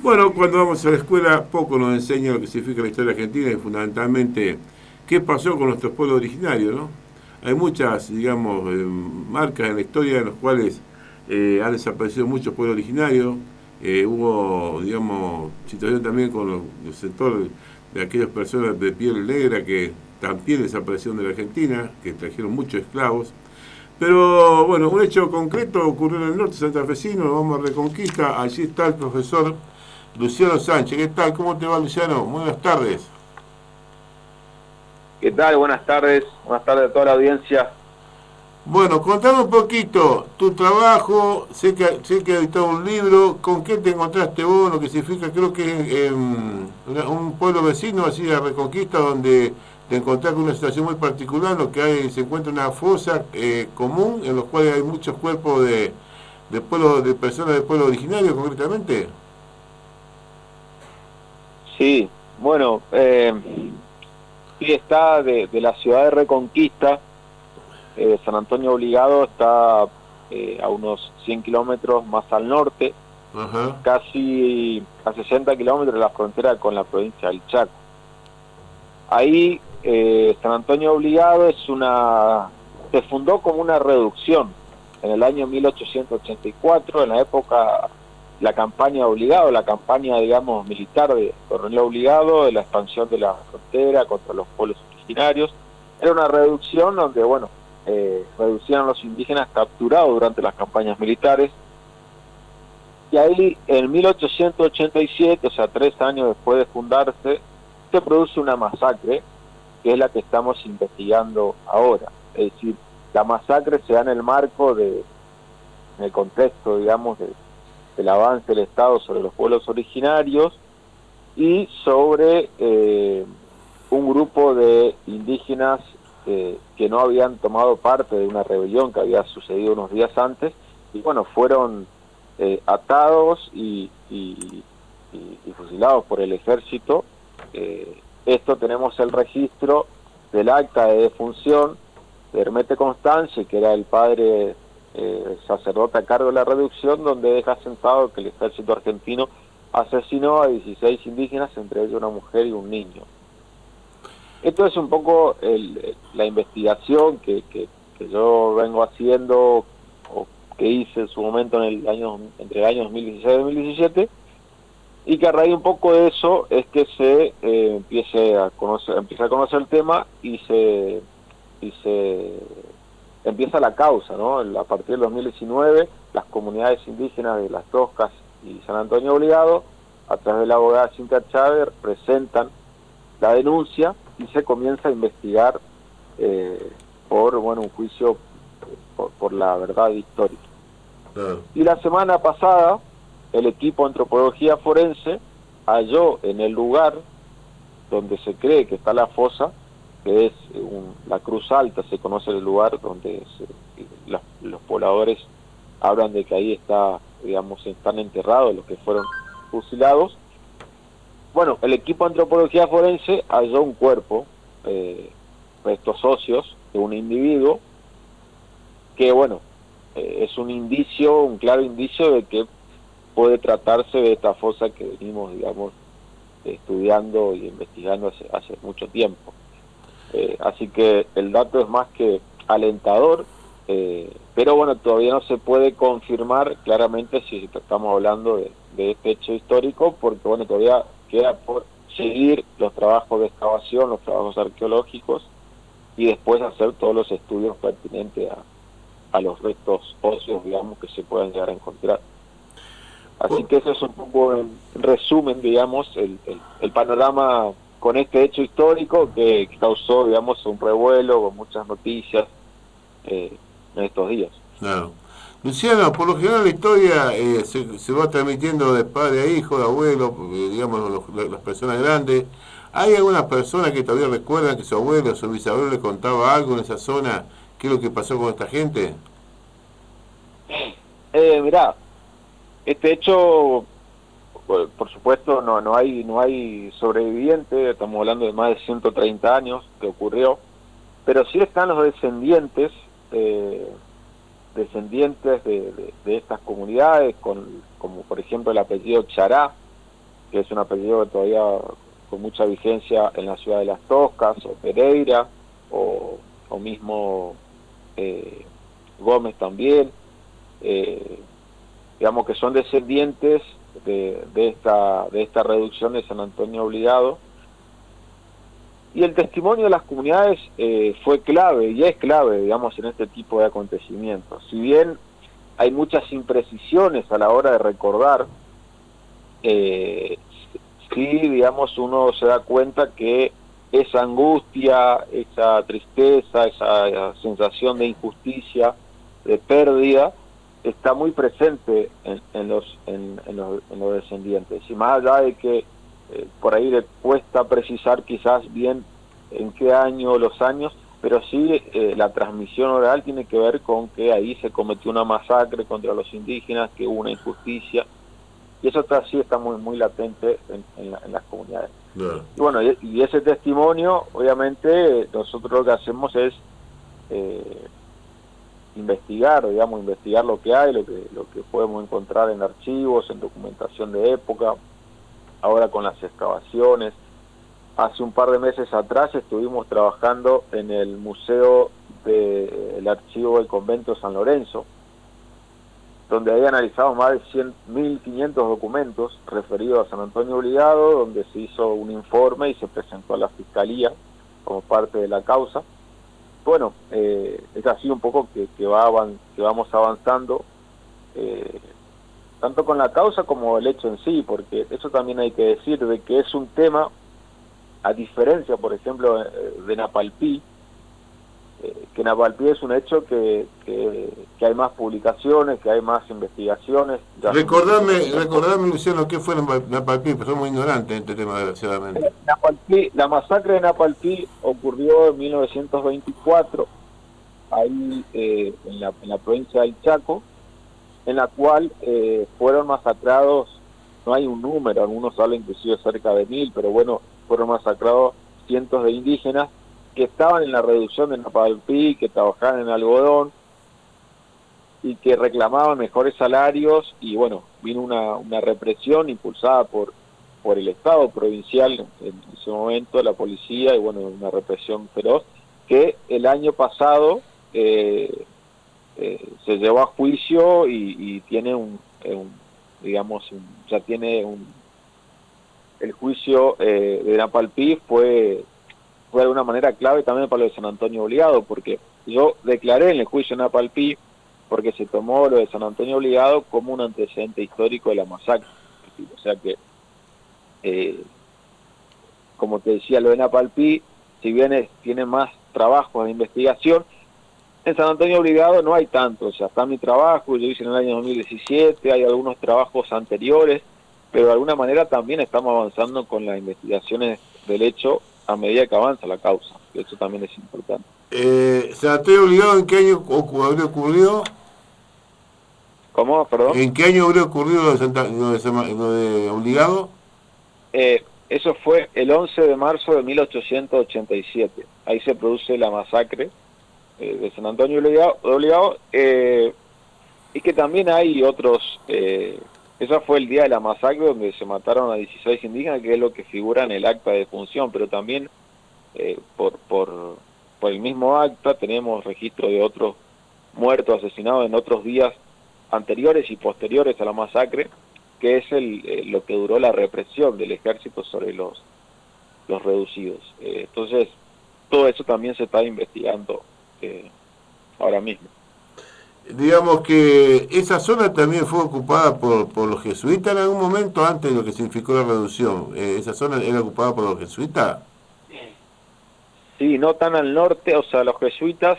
Bueno, cuando vamos a la escuela poco nos enseña lo que significa la historia argentina y fundamentalmente qué pasó con nuestros pueblos originarios, ¿no? Hay muchas, digamos, marcas en la historia en las cuales han desaparecido muchos pueblos originarios. Hubo, digamos, situación también con el sector de aquellas personas de piel negra que también desaparecieron de la Argentina, que trajeron muchos esclavos. Pero bueno, un hecho concreto ocurrió en el norte santafesino, vamos a Reconquista, allí está el profesor Luciano Sánchez. ¿Qué tal? ¿Cómo te va, Luciano? Buenas tardes. ¿Qué tal? Buenas tardes a toda la audiencia. Bueno, contame un poquito tu trabajo, sé que has editado un libro, ¿con qué te encontraste vos? Lo que significa, creo que es un pueblo vecino, así de Reconquista, donde te encontrás con una situación muy particular, lo que hay, se encuentra una fosa común, en los cuales hay muchos cuerpos de pueblo, de personas de pueblo originario, concretamente. Sí, bueno, sí está de la ciudad de Reconquista, San Antonio Obligado está a unos 100 kilómetros más al norte, Ajá. casi a 60 kilómetros de la frontera con la provincia del Chaco. Ahí San Antonio Obligado se fundó como una reducción en el año 1884, en la época la campaña Obligado, la campaña, digamos, militar de Coronel Obligado, de la expansión de la frontera contra los pueblos originarios. Era una reducción donde, bueno, reducían a los indígenas capturados durante las campañas militares. Y ahí, en 1887, o sea, 3 años después de fundarse, se produce una masacre, que es la que estamos investigando ahora. Es decir, la masacre se da en el marco en el contexto, digamos, del avance del Estado sobre los pueblos originarios y sobre un grupo de indígenas que no habían tomado parte de una rebelión que había sucedido unos días antes, y bueno, fueron atados y fusilados por el ejército. Esto tenemos el registro del acta de defunción de Hermete Constance, que era el padre sacerdote a cargo de la reducción, donde deja sentado que el ejército argentino asesinó a 16 indígenas, entre ellos una mujer y un niño. Esto es un poco la investigación que yo vengo haciendo, o que hice en su momento entre el año 2016 y 2017, y que a raíz un poco de eso es que se empieza a conocer el tema y se empieza la causa, ¿no? A partir del 2019, las comunidades indígenas de Las Toscas y San Antonio Obligado, a través de la abogada Cintia Chávez, presentan la denuncia y se comienza a investigar por un juicio por la verdad histórica. Claro. Y la semana pasada, el equipo de antropología forense halló en el lugar donde se cree que está la fosa, que es la Cruz Alta, se conoce el lugar donde los pobladores hablan de que ahí están enterrados los que fueron fusilados. Bueno, el equipo de antropología forense halló un cuerpo, restos óseos de un individuo, que es un claro indicio de que puede tratarse de esta fosa que venimos, digamos, estudiando y investigando hace mucho tiempo. Así que el dato es más que alentador, pero bueno, todavía no se puede confirmar claramente si estamos hablando de este hecho histórico, porque bueno, todavía queda por seguir los trabajos de excavación, los trabajos arqueológicos, y después hacer todos los estudios pertinentes a los restos óseos, digamos, que se puedan llegar a encontrar. Así que eso es un poco, en resumen, digamos, el panorama con este hecho histórico que causó, digamos, un revuelo con muchas noticias en estos días. Claro. Luciano, por lo general la historia se va transmitiendo de padre a hijo, de abuelo, digamos, las personas grandes. ¿Hay alguna persona que todavía recuerda que su abuelo o su bisabuelo le contaba algo en esa zona? ¿Qué es lo que pasó con esta gente? Mirá, este hecho, por supuesto, no hay sobreviviente, estamos hablando de más de 130 años que ocurrió, pero sí están los descendientes de estas comunidades, como por ejemplo el apellido Chará, que es un apellido que todavía con mucha vigencia en la ciudad de Las Toscas, o Pereira, o mismo Gómez también, digamos que son descendientes de esta reducción de San Antonio Obligado. Y el testimonio de las comunidades fue clave, y es clave, digamos, en este tipo de acontecimientos. Si bien hay muchas imprecisiones a la hora de recordar, sí, digamos, uno se da cuenta que esa angustia, esa tristeza, esa sensación de injusticia, de pérdida, está muy presente en los descendientes. Y más allá de que por ahí le cuesta precisar quizás bien en qué año, los años, pero sí la transmisión oral tiene que ver con que ahí se cometió una masacre contra los indígenas, que hubo una injusticia, y eso está muy latente en las comunidades. Claro. Y bueno, y ese testimonio, obviamente, nosotros lo que hacemos es investigar lo que hay, lo que podemos encontrar en archivos, en documentación de época, ahora con las excavaciones. Hace un par de meses atrás estuvimos trabajando en el Museo del Archivo del Convento de San Lorenzo, donde había analizado más de 1.500 documentos referidos a San Antonio Obligado, donde se hizo un informe y se presentó a la Fiscalía como parte de la causa. Bueno, es así un poco que vamos avanzando, tanto con la causa como el hecho en sí, porque eso también hay que decir, de que es un tema, a diferencia, por ejemplo, de Napalpí, que Napalpí es un hecho que hay más publicaciones, que hay más investigaciones. Recordame, Luciano, ¿qué fue Napalpí? Pues somos ignorantes en este tema, desgraciadamente. La masacre de Napalpí ocurrió en 1924, ahí en la provincia del Chaco, en la cual fueron masacrados, no hay un número, algunos hablan inclusive cerca de 1.000, pero bueno, fueron masacrados cientos de indígenas que estaban en la reducción de Napalpí, que trabajaban en algodón y que reclamaban mejores salarios, y bueno, vino una represión impulsada por el Estado provincial en ese momento, la policía, y bueno, una represión feroz, que el año pasado se llevó a juicio y tiene el juicio de Napalpí fue de alguna manera clave también para lo de San Antonio Obligado, porque yo declaré en el juicio de Napalpí porque se tomó lo de San Antonio Obligado como un antecedente histórico de la masacre. O sea que, como te decía, lo de Napalpí, si bien tiene más trabajos de investigación, en San Antonio Obligado no hay tanto. O sea, está mi trabajo, yo hice en el año 2017, hay algunos trabajos anteriores, pero de alguna manera también estamos avanzando con las investigaciones del hecho a medida que avanza la causa, que eso también es importante. ¿San Antonio Obligado en qué año habría ocurrido? ¿Cómo? Perdón. ¿En qué año habría ocurrido lo de Obligado? Eso fue el 11 de marzo de 1887. Ahí se produce la masacre de San Antonio Obligado, y que también hay otros... ese fue el día de la masacre donde se mataron a 16 indígenas, que es lo que figura en el acta de defunción, pero también por el mismo acta tenemos registro de otros muertos, asesinados en otros días anteriores y posteriores a la masacre, que es lo que duró la represión del ejército sobre los reducidos. Entonces, todo eso también se está investigando ahora mismo. Digamos que esa zona también fue ocupada por los jesuitas en algún momento antes de lo que significó la reducción. ¿Esa zona era ocupada por los jesuitas? Sí, no tan al norte. O sea, los jesuitas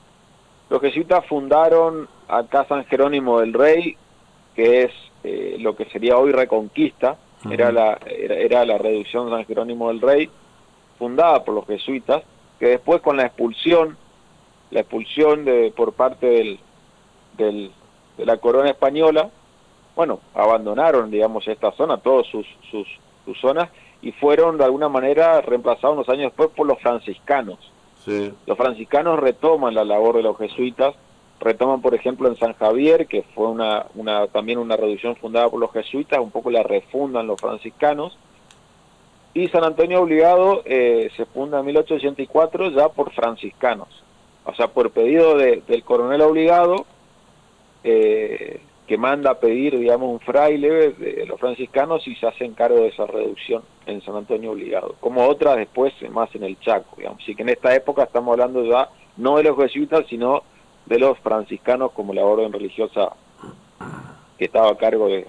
fundaron acá San Jerónimo del Rey, que es lo que sería hoy Reconquista. Uh-huh. Era la reducción San Jerónimo del Rey, fundada por los jesuitas, que después con la expulsión por parte de la corona española, bueno, abandonaron, digamos, esta zona, todas sus zonas, y fueron de alguna manera reemplazados unos años después por los franciscanos. Sí. Los franciscanos retoman la labor de los jesuitas retoman, por ejemplo, en San Javier, que fue también una reducción fundada por los jesuitas, un poco la refundan los franciscanos, y San Antonio Obligado se funda en 1884 ya por franciscanos, o sea, por pedido del coronel Obligado, que manda a pedir, digamos, un fraile de los franciscanos y se hacen cargo de esa reducción en San Antonio Obligado, como otras después más en el Chaco, digamos. Así que en esta época estamos hablando ya no de los jesuitas, sino de los franciscanos como la orden religiosa que estaba a cargo de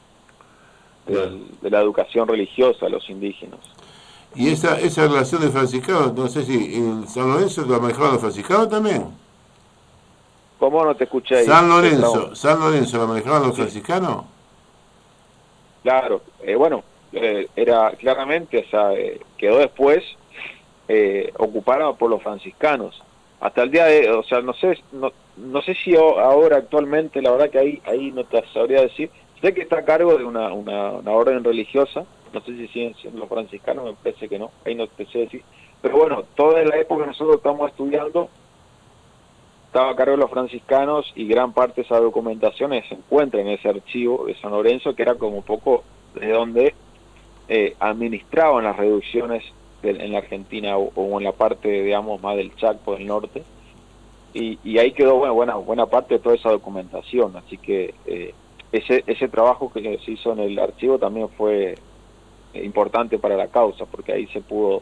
la educación religiosa a los indígenas. Y esa relación de franciscanos, no sé si en San Lorenzo la manejaban los franciscanos también. ¿Cómo no te escuché ahí? San Lorenzo la manejaban los franciscanos. Claro, bueno, era claramente, o sea, quedó después ocupada por los franciscanos. Hasta el día de, o sea, no sé si ahora actualmente, la verdad que ahí no te sabría decir. Sé que está a cargo de una orden religiosa, no sé si siguen siendo los franciscanos, me parece que no, ahí no te sé decir. Pero bueno, toda la época que nosotros estamos estudiando estaba a cargo de los franciscanos y gran parte de esa documentación se encuentra en ese archivo de San Lorenzo, que era como un poco de donde administraban las reducciones en la Argentina o en la parte, digamos, más del Chaco, del norte, y ahí quedó buena parte de toda esa documentación, así que ese trabajo que se hizo en el archivo también fue importante para la causa, porque ahí se pudo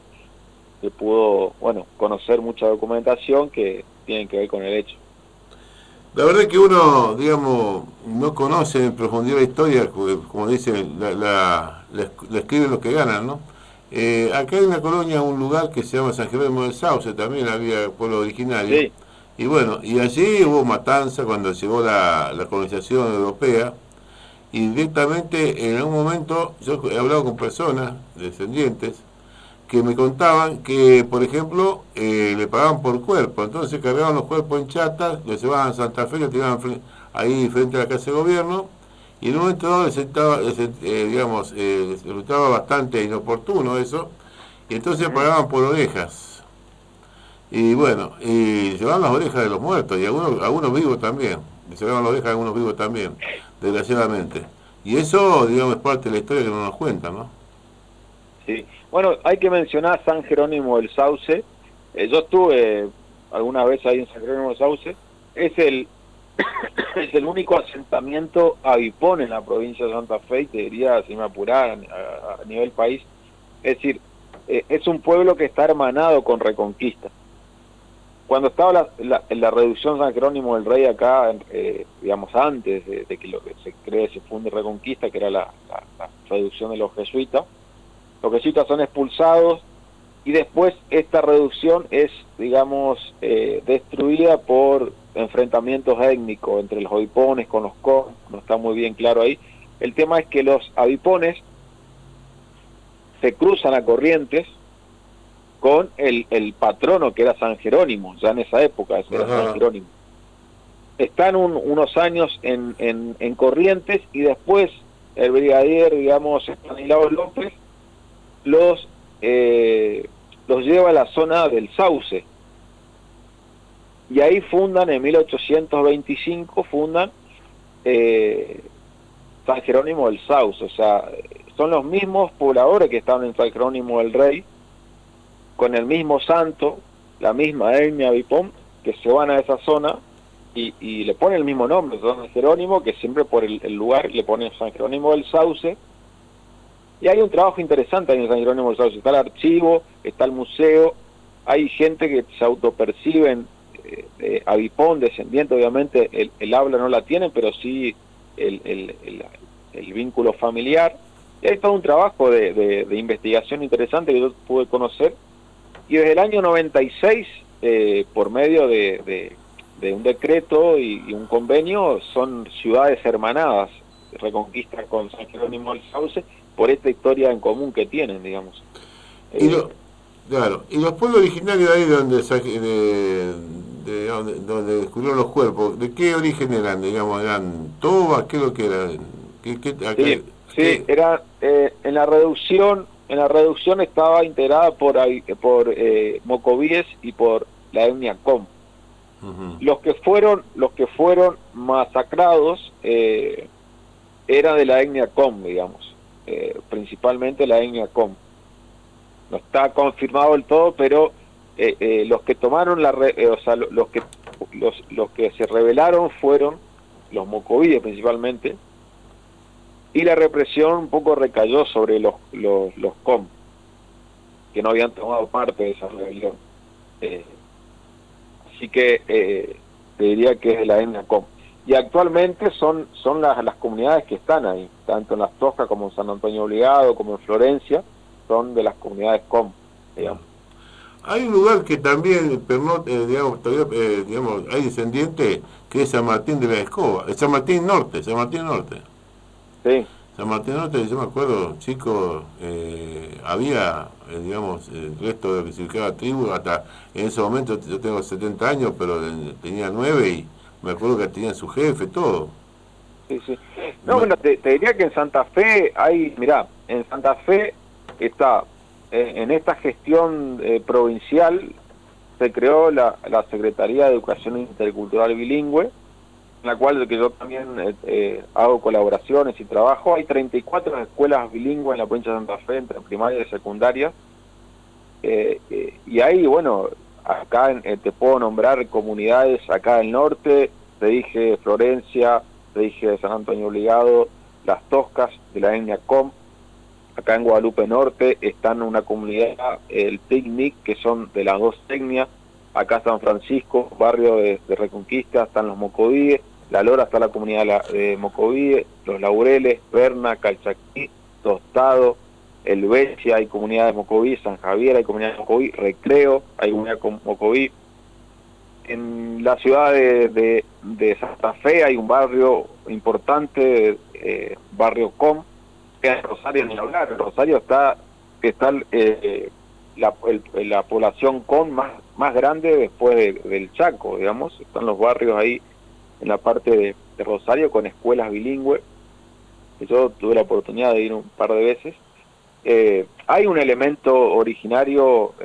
conocer mucha documentación que tiene que ver con el hecho. La verdad es que uno, digamos, no conoce en profundidad la historia, como dicen, la escriben los que ganan, ¿no? Acá hay una colonia, un lugar que se llama San Jerónimo del Sauce, también había pueblo originario. Sí. Y bueno, y allí hubo matanza cuando llegó la colonización europea, y directamente en algún momento yo he hablado con personas, descendientes, que me contaban que, por ejemplo, le pagaban por cuerpo, entonces cargaban los cuerpos en chatas, los llevaban a Santa Fe, los tiraban ahí frente a la casa de gobierno, y en un momento dado les resultaba bastante inoportuno eso, y entonces pagaban por orejas. Y bueno, y llevaban las orejas de los muertos, y algunos vivos también, llevaban las orejas de algunos vivos también, desgraciadamente. Y eso, digamos, es parte de la historia que no nos cuentan, ¿no? Sí. Bueno, hay que mencionar San Jerónimo del Sauce. Yo estuve alguna vez ahí en San Jerónimo del Sauce. Es el único asentamiento avipón en la provincia de Santa Fe, y te diría, si me apurara, a nivel país. Es decir, es un pueblo que está hermanado con Reconquista. Cuando estaba la reducción San Jerónimo del Rey acá, digamos, antes de que lo que se funde Reconquista, que era la reducción de los jesuitas son expulsados, y después esta reducción es, digamos, destruida por enfrentamientos étnicos entre los avipones con los con, no está muy bien claro ahí. El tema es que los avipones se cruzan a Corrientes con el patrono que era San Jerónimo, ya en esa época era San Jerónimo. Están unos años en Corrientes, y después el brigadier, digamos, Estanislao López, los lleva a la zona del Sauce, y ahí fundan en 1825 San Jerónimo del Sauce. O sea, son los mismos pobladores que estaban en San Jerónimo del Rey, con el mismo santo, la misma etnia Vipón, que se van a esa zona y le ponen el mismo nombre, San Jerónimo, que siempre por el lugar le ponen San Jerónimo del Sauce. Y hay un trabajo interesante ahí en San Jerónimo del Sauce. Está el archivo, está el museo, hay gente que se autoperciben avipón, descendiente, obviamente el habla no la tienen, pero sí el vínculo familiar. Y hay todo un trabajo de investigación interesante que yo pude conocer. Y desde el año 96, por medio de un decreto y un convenio, son ciudades hermanadas, Reconquista con San Jerónimo del Sauce, por esta historia en común que tienen, digamos. Claro, y los pueblos originarios ahí donde descubrieron los cuerpos, ¿de qué origen eran? Digamos, ¿eran tobas? ¿Qué es lo que eran? Sí, era en la reducción estaba integrada por mocovíes y por la etnia Com. Los que fueron masacrados era de la etnia Com, digamos, principalmente la etnia Com. No está confirmado del todo, pero los que tomaron los que se rebelaron fueron los mocovíes principalmente, y la represión un poco recayó sobre los Com, que no habían tomado parte de esa rebelión. Así que te diría que es de la etnia Com. Y actualmente son las comunidades que están ahí, tanto en Las Toscas como en San Antonio Obligado, como en Florencia, son de las comunidades Com, digamos. Hay un lugar que también, digamos, todavía, digamos, hay descendientes, que es San Martín de la Escoba, San Martín Norte. Sí. San Martín Norte, yo me acuerdo, chico, había, digamos, el resto de que se ubicaba tribu, hasta en ese momento, yo tengo 70 años, pero tenía 9 y me acuerdo que tenían su jefe, todo. Sí. No, bueno, te diría que en Santa Fe mirá, en Santa Fe está, en esta gestión provincial, se creó la Secretaría de Educación Intercultural Bilingüe, en la cual que yo también hago colaboraciones y trabajo. Hay 34 escuelas bilingües en la provincia de Santa Fe, entre primaria y secundaria, y ahí, bueno, acá te puedo nombrar comunidades acá del norte, te dije Florencia, te dije San Antonio Obligado, Las Toscas, de la etnia Com. Acá en Guadalupe Norte están una comunidad, el Picnic, que son de las dos etnias. Acá San Francisco, barrio de Reconquista, están los mocovíes. La Lora está la comunidad de mocovíes, Los Laureles, Berna, Calchaquí, Tostado, El Becia, hay comunidad de mocoví, San Javier hay comunidad de mocoví, Recreo, hay comunidad de mocoví. En la ciudad de Santa Fe hay un barrio importante, barrio Com. En Rosario ni hablar, en Rosario está la población Com más grande después del Chaco, digamos. Están los barrios ahí en la parte de Rosario con escuelas bilingües, que yo tuve la oportunidad de ir un par de veces. Hay un elemento originario,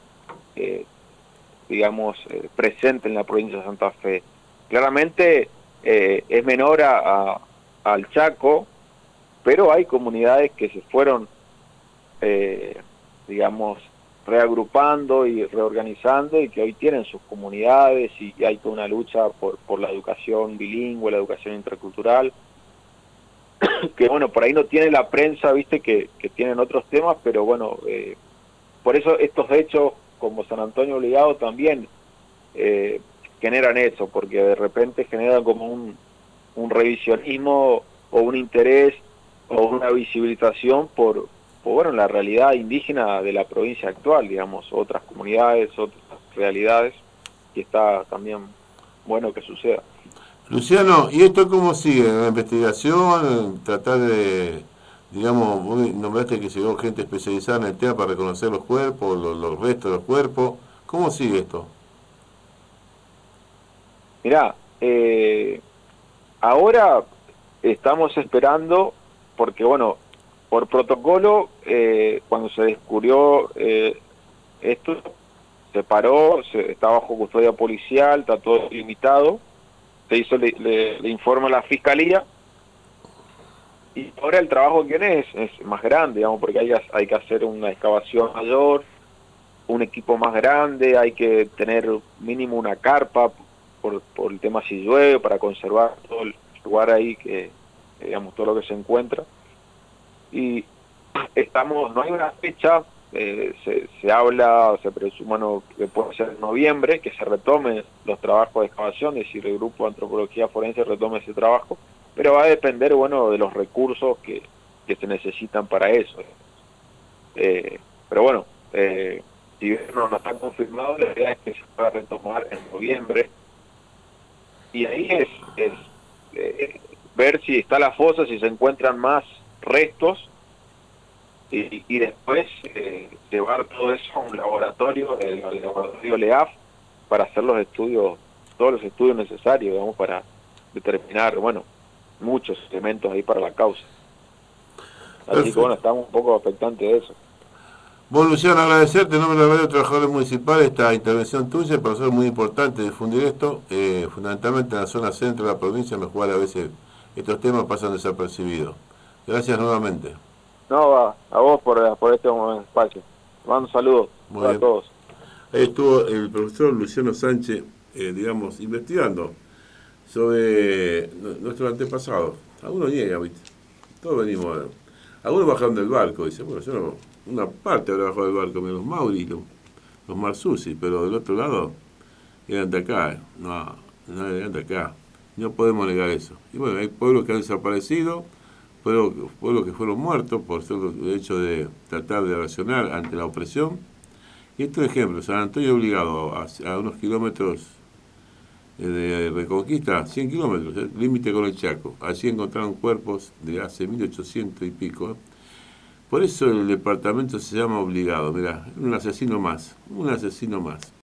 digamos, presente en la provincia de Santa Fe. Claramente es menor al Chaco, pero hay comunidades que se fueron, digamos, reagrupando y reorganizando, y que hoy tienen sus comunidades, y hay toda una lucha por la educación bilingüe, la educación intercultural, que bueno, por ahí no tiene la prensa, viste, que tienen otros temas, pero bueno, por eso estos hechos como San Antonio Obligado también generan eso, porque de repente generan como un revisionismo o un interés o una visibilización por bueno, la realidad indígena de la provincia actual, digamos, otras comunidades, otras realidades, y está también bueno que suceda. Luciano, ¿y esto cómo sigue? ¿La investigación? ¿Tratar de, digamos, vos nombraste que llegó gente especializada en el tema para reconocer los cuerpos, los restos de los cuerpos? ¿Cómo sigue esto? Mirá, ahora estamos esperando, porque bueno, por protocolo, cuando se descubrió esto, se paró, está bajo custodia policial, está todo limitado, se hizo, le informa a la fiscalía, y ahora el trabajo que tiene es más grande, digamos, porque hay que hacer una excavación mayor, un equipo más grande, hay que tener mínimo una carpa por el tema si llueve, para conservar todo el lugar ahí, que digamos, todo lo que se encuentra. Y no hay una fecha, se habla, se presume, bueno, que puede ser en noviembre, que se retomen los trabajos de excavación, es decir, el grupo de antropología forense retome ese trabajo, pero va a depender, bueno, de los recursos que se necesitan para eso. Pero bueno, si bien no está confirmado, la idea es que se pueda retomar en noviembre, y ahí es ver si está la fosa, si se encuentran más restos, y después llevar todo eso a un laboratorio, el laboratorio LEAF, para hacer los estudios, todos los estudios necesarios, digamos, para determinar, bueno, muchos elementos ahí para la causa. Así que bueno, estamos un poco expectantes de eso. Bueno, Luciano, agradecerte en nombre de la Radio Trabajadores Municipales esta intervención tuya. Para nosotros es muy importante difundir esto, fundamentalmente en la zona centro de la provincia, en la cual a veces estos temas pasan desapercibidos. Gracias nuevamente. No, a vos por este espacio. Te mando un saludo a todos. Ahí estuvo el profesor Luciano Sánchez, digamos, investigando sobre nuestros antepasados. Algunos niegan, ¿viste? Todos venimos, algunos bajaron del barco, dice, bueno, yo no, una parte habrá bajado del barco, los Mauri, los Marsusi, pero del otro lado eran de acá, no eran de acá. No podemos negar eso. Y bueno, hay pueblos que han desaparecido, pueblos que fueron muertos por el hecho de tratar de reaccionar ante la opresión. Y este es un ejemplo, San Antonio obligado a unos kilómetros de Reconquista, 100 kilómetros, límite con el Chaco. Allí encontraron cuerpos de hace 1800 y pico. Por eso el departamento se llama Obligado. Mirá, un asesino más.